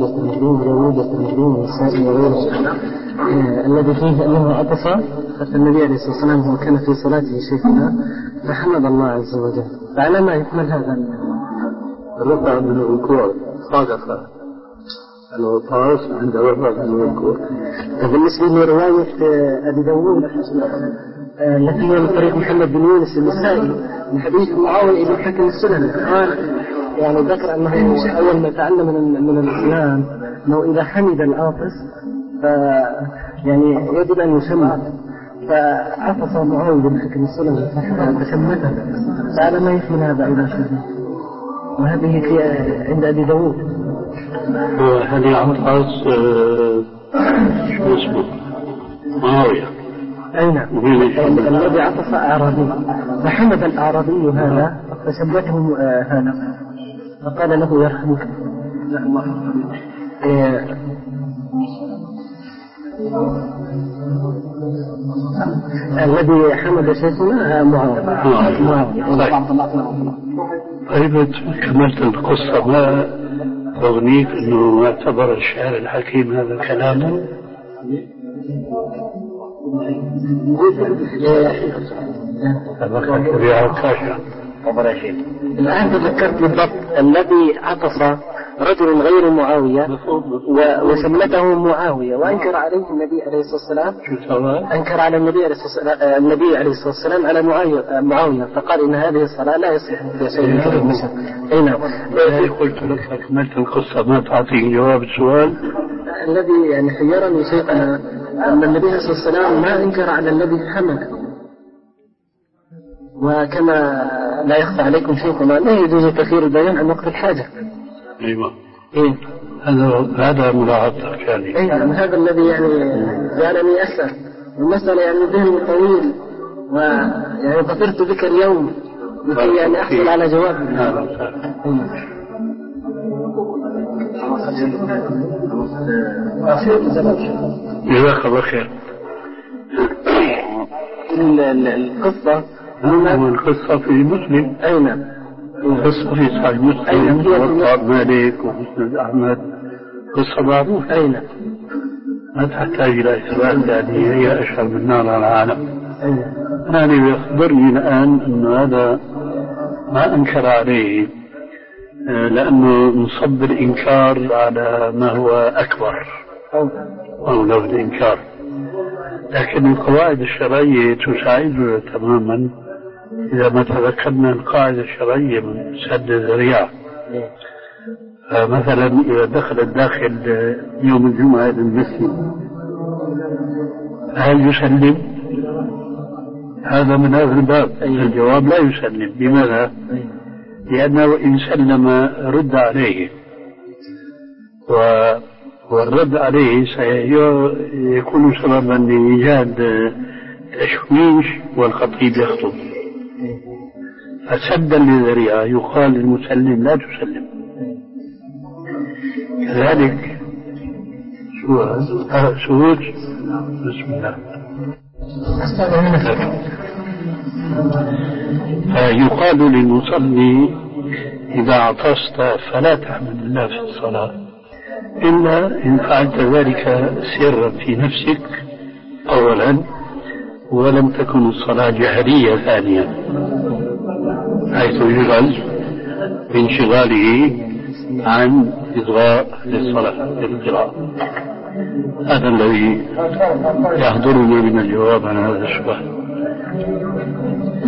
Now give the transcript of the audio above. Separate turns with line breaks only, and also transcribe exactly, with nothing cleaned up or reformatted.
والترمذي داوود والترمذي والنسائي وغيره الذي فيه أنه عطس فالنبي عليه الصلاة والسلام هو كان في صلاته شيخنا فحمد الله عز وجل. فعلى ما يحمل هذا
الرفع من الركوع صادق العطاس عند الرفع من الركوع.
بالنسبة لرواية أبي داوود التي هي من طريق محمد بن يونس النسائي من حديث معاوية بن حكم السلمي قال يعني ذكر أنه أول ما تعلم من, من الإسلام أنه إذا حمد العاطس ف يعني يجب أن يسمى فعطس معاوية بن حكم السلمي فسمته. فعلى ما يحمل هذا أيضا شيخنا وهذه في عند أبي داوود.
هذه عطس شو اسمه معاوية
أي نعم الذي عطس أعرابي فحمد الأعرابي هذا فسمته هذا فقال له يرحمك إيه الذي حمد شيخنا معاوية.
طيب كملت القصة ما تغنيك أنه اعتبر الشاعر الحكيم هذا كلامه؟
الآن تذكرت بالضبط الذي عطس رجل غير معاوية وسمته معاوية وأنكر عليه النبي عليه الصلاة والسلام أنكر على النبي عليه الصلاة والسلام النبي عليه الصلاة والسلام على معاوية فقال إن هذه الصلاة لا يصح في شيء كبير مثل أي نعم.
قلت لك أكملت القصة ما تعطيني جواب السؤال
الذي يعني خيرني شيخنا أن النبي عليه الصلاة والسلام ما أنكر على الذي حمل وكما لا يخفى عليكم شيخنا لا يجوز تأخير البيان عن وقت الحاجة.
أيوة
إيه
هذا هذا ملاحظتك يعني.
أي نعم هذا الذي يعني جعلني أسأل المسألة يعني ذهني طويل ويعني ظفرت بك اليوم لكي يعني أحصل على جواب.
نعم جزاك الله خير.
القصة
القصة في مسلم.
أي نعم
قصة في صحيح مسلم وطاب مالك ومسند أحمد قصة معروفة.
أي نعم
ما تحتاج إلى إثبات يعني هي أشهر من نار على العالم. أنا يخبرني الآن أنه هذا ما أنكر عليه لأنه نصب الإنكار على ما هو أكبر أو لو الإنكار لكن القواعد الشرعية تساعدنا تماما إذا ما تذكرنا القاعدة الشرعية من سد الذريعة. مثلا إذا دخل الداخل يوم الجمعة إلى المسجد هل يسلم؟ هذا من هذا الباب. الجواب لا يسلم. لماذا؟ لأنه إن سلم رد عليه والرد عليه سيكون سببا لإيجاد تشويش والخطيب يخطب فسدا للذريعة يقال للمسلم لا تسلم. كذلك سهود بسم الله يقال للمصلي إذا عطست فلا تحمد الله في الصلاة إلا إن فعلت ذلك سرا في نفسك أولا ولم تكن الصلاة جهرية ثانيا حيث يشغل بانشغاله عن إصغاء للصلاة للقراءة. هذا الذي يحضرنا من الجواب عن هذا السؤال.